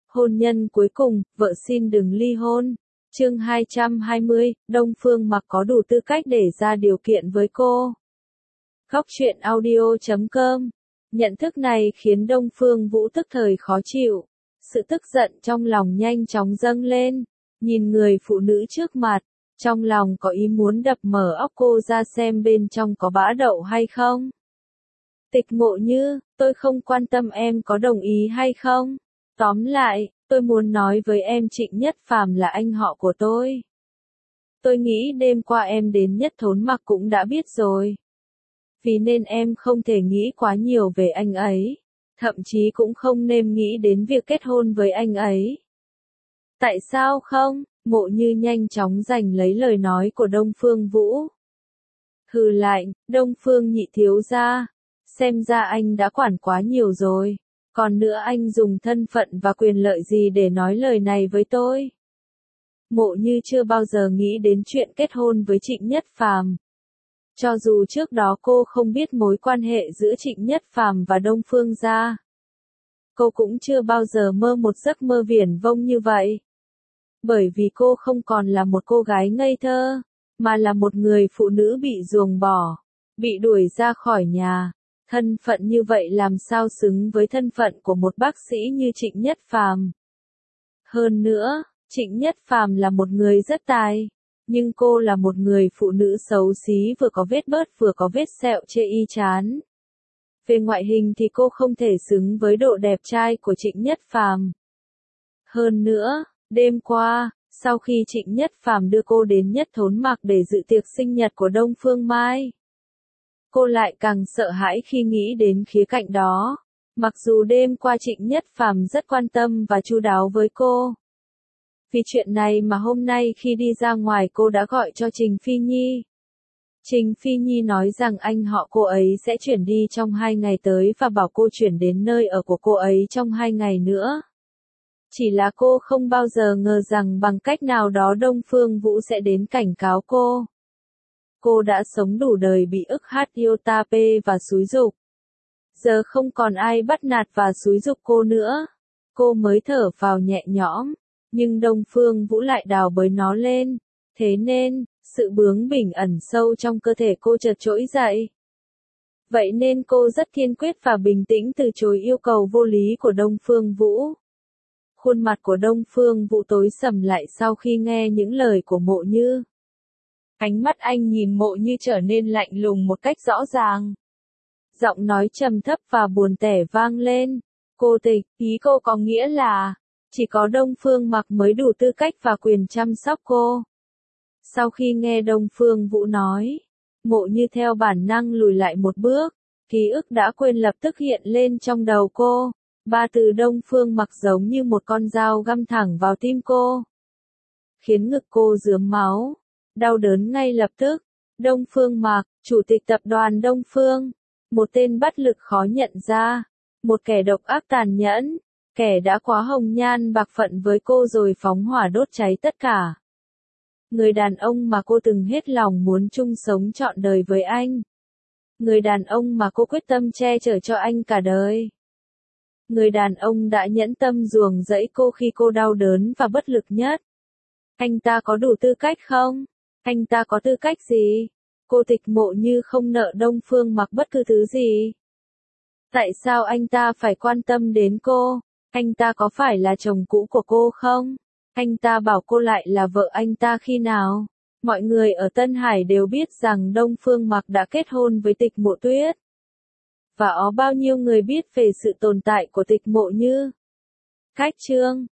Hôn nhân cuối cùng, vợ xin đừng ly hôn. Chương 220, Đông Phương Mặc có đủ tư cách để ra điều kiện với cô. Góc truyện audio.com. Nhận thức này khiến Đông Phương Vũ tức thời khó chịu. Sự tức giận trong lòng nhanh chóng dâng lên. Nhìn người phụ nữ trước mặt, trong lòng có ý muốn đập mở óc cô ra xem bên trong có bã đậu hay không. Tịch Mộ Như, tôi không quan tâm em có đồng ý hay không. Tóm lại, tôi muốn nói với em Trịnh Nhất Phàm là anh họ của tôi. Tôi nghĩ đêm qua em đến Nhất Thốn Mặc cũng đã biết rồi. Vì nên em không thể nghĩ quá nhiều về anh ấy. Thậm chí cũng không nên nghĩ đến việc kết hôn với anh ấy. Tại sao không? Mộ Như nhanh chóng giành lấy lời nói của Đông Phương Vũ. Hừ lạnh, Đông Phương nhị thiếu gia. Xem ra anh đã quản quá nhiều rồi. Còn nữa anh dùng thân phận và quyền lợi gì để nói lời này với tôi? Mộ Như chưa bao giờ nghĩ đến chuyện kết hôn với Trịnh Nhất Phàm. Cho dù trước đó cô không biết mối quan hệ giữa Trịnh Nhất Phàm và Đông Phương gia. Cô cũng chưa bao giờ mơ một giấc mơ viển vông như vậy. Bởi vì cô không còn là một cô gái ngây thơ, mà là một người phụ nữ bị ruồng bỏ, bị đuổi ra khỏi nhà. Thân phận như vậy làm sao xứng với thân phận của một bác sĩ như Trịnh Nhất Phàm. Hơn nữa, Trịnh Nhất Phàm là một người rất tài, nhưng cô là một người phụ nữ xấu xí vừa có vết bớt vừa có vết sẹo chê y chán. Về ngoại hình thì cô không thể xứng với độ đẹp trai của Trịnh Nhất Phàm. Hơn nữa, đêm qua, sau khi Trịnh Nhất Phàm đưa cô đến Nhất Thốn Mặc để dự tiệc sinh nhật của Đông Phương Mai, cô lại càng sợ hãi khi nghĩ đến khía cạnh đó. Mặc dù đêm qua Trịnh Nhất Phàm rất quan tâm và chu đáo với cô. Vì chuyện này mà hôm nay khi đi ra ngoài cô đã gọi cho Trình Phi Nhi. Trình Phi Nhi nói rằng anh họ cô ấy sẽ chuyển đi trong 2 ngày tới và bảo cô chuyển đến nơi ở của cô ấy trong 2 ngày nữa. Chỉ là cô không bao giờ ngờ rằng bằng cách nào đó Đông Phương Vũ sẽ đến cảnh cáo cô. Cô đã sống đủ đời bị ức hiếp và xúi giục. Giờ không còn ai bắt nạt và xúi giục cô nữa. Cô mới thở phào nhẹ nhõm, nhưng Đông Phương Vũ lại đào bới nó lên. Thế nên, sự bướng bỉnh ẩn sâu trong cơ thể cô chợt trỗi dậy. Vậy nên cô rất kiên quyết và bình tĩnh từ chối yêu cầu vô lý của Đông Phương Vũ. Khuôn mặt của Đông Phương Vũ tối sầm lại sau khi nghe những lời của Mộ Như. Ánh mắt anh nhìn Mộ Như trở nên lạnh lùng một cách rõ ràng. Giọng nói trầm thấp và buồn tẻ vang lên. Cô Tịch, ý cô có nghĩa là, chỉ có Đông Phương Mặc mới đủ tư cách và quyền chăm sóc cô. Sau khi nghe Đông Phương Vũ nói, Mộ Như theo bản năng lùi lại một bước, ký ức đã quên lập tức hiện lên trong đầu cô. 3 từ Đông Phương Mặc giống như một con dao găm thẳng vào tim cô, khiến ngực cô rướm máu, đau đớn ngay lập tức. Đông Phương Mặc, chủ tịch tập đoàn Đông Phương, một tên bất lực khó nhận ra, một kẻ độc ác tàn nhẫn, kẻ đã quá hồng nhan bạc phận với cô rồi phóng hỏa đốt cháy tất cả. Người đàn ông mà cô từng hết lòng muốn chung sống trọn đời với anh. Người đàn ông mà cô quyết tâm che chở cho anh cả đời. Người đàn ông đã nhẫn tâm ruồng rẫy cô khi cô đau đớn và bất lực nhất. Anh ta có đủ tư cách không? Anh ta có tư cách gì? Cô Tịch Mộ Như không nợ Đông Phương Mặc bất cứ thứ gì. Tại sao anh ta phải quan tâm đến cô? Anh ta có phải là chồng cũ của cô không? Anh ta bảo cô lại là vợ anh ta khi nào? Mọi người ở Tân Hải đều biết rằng Đông Phương Mặc đã kết hôn với Tịch Mộ Tuyết. Và có bao nhiêu người biết về sự tồn tại của Tịch Mộ Như? Khách chương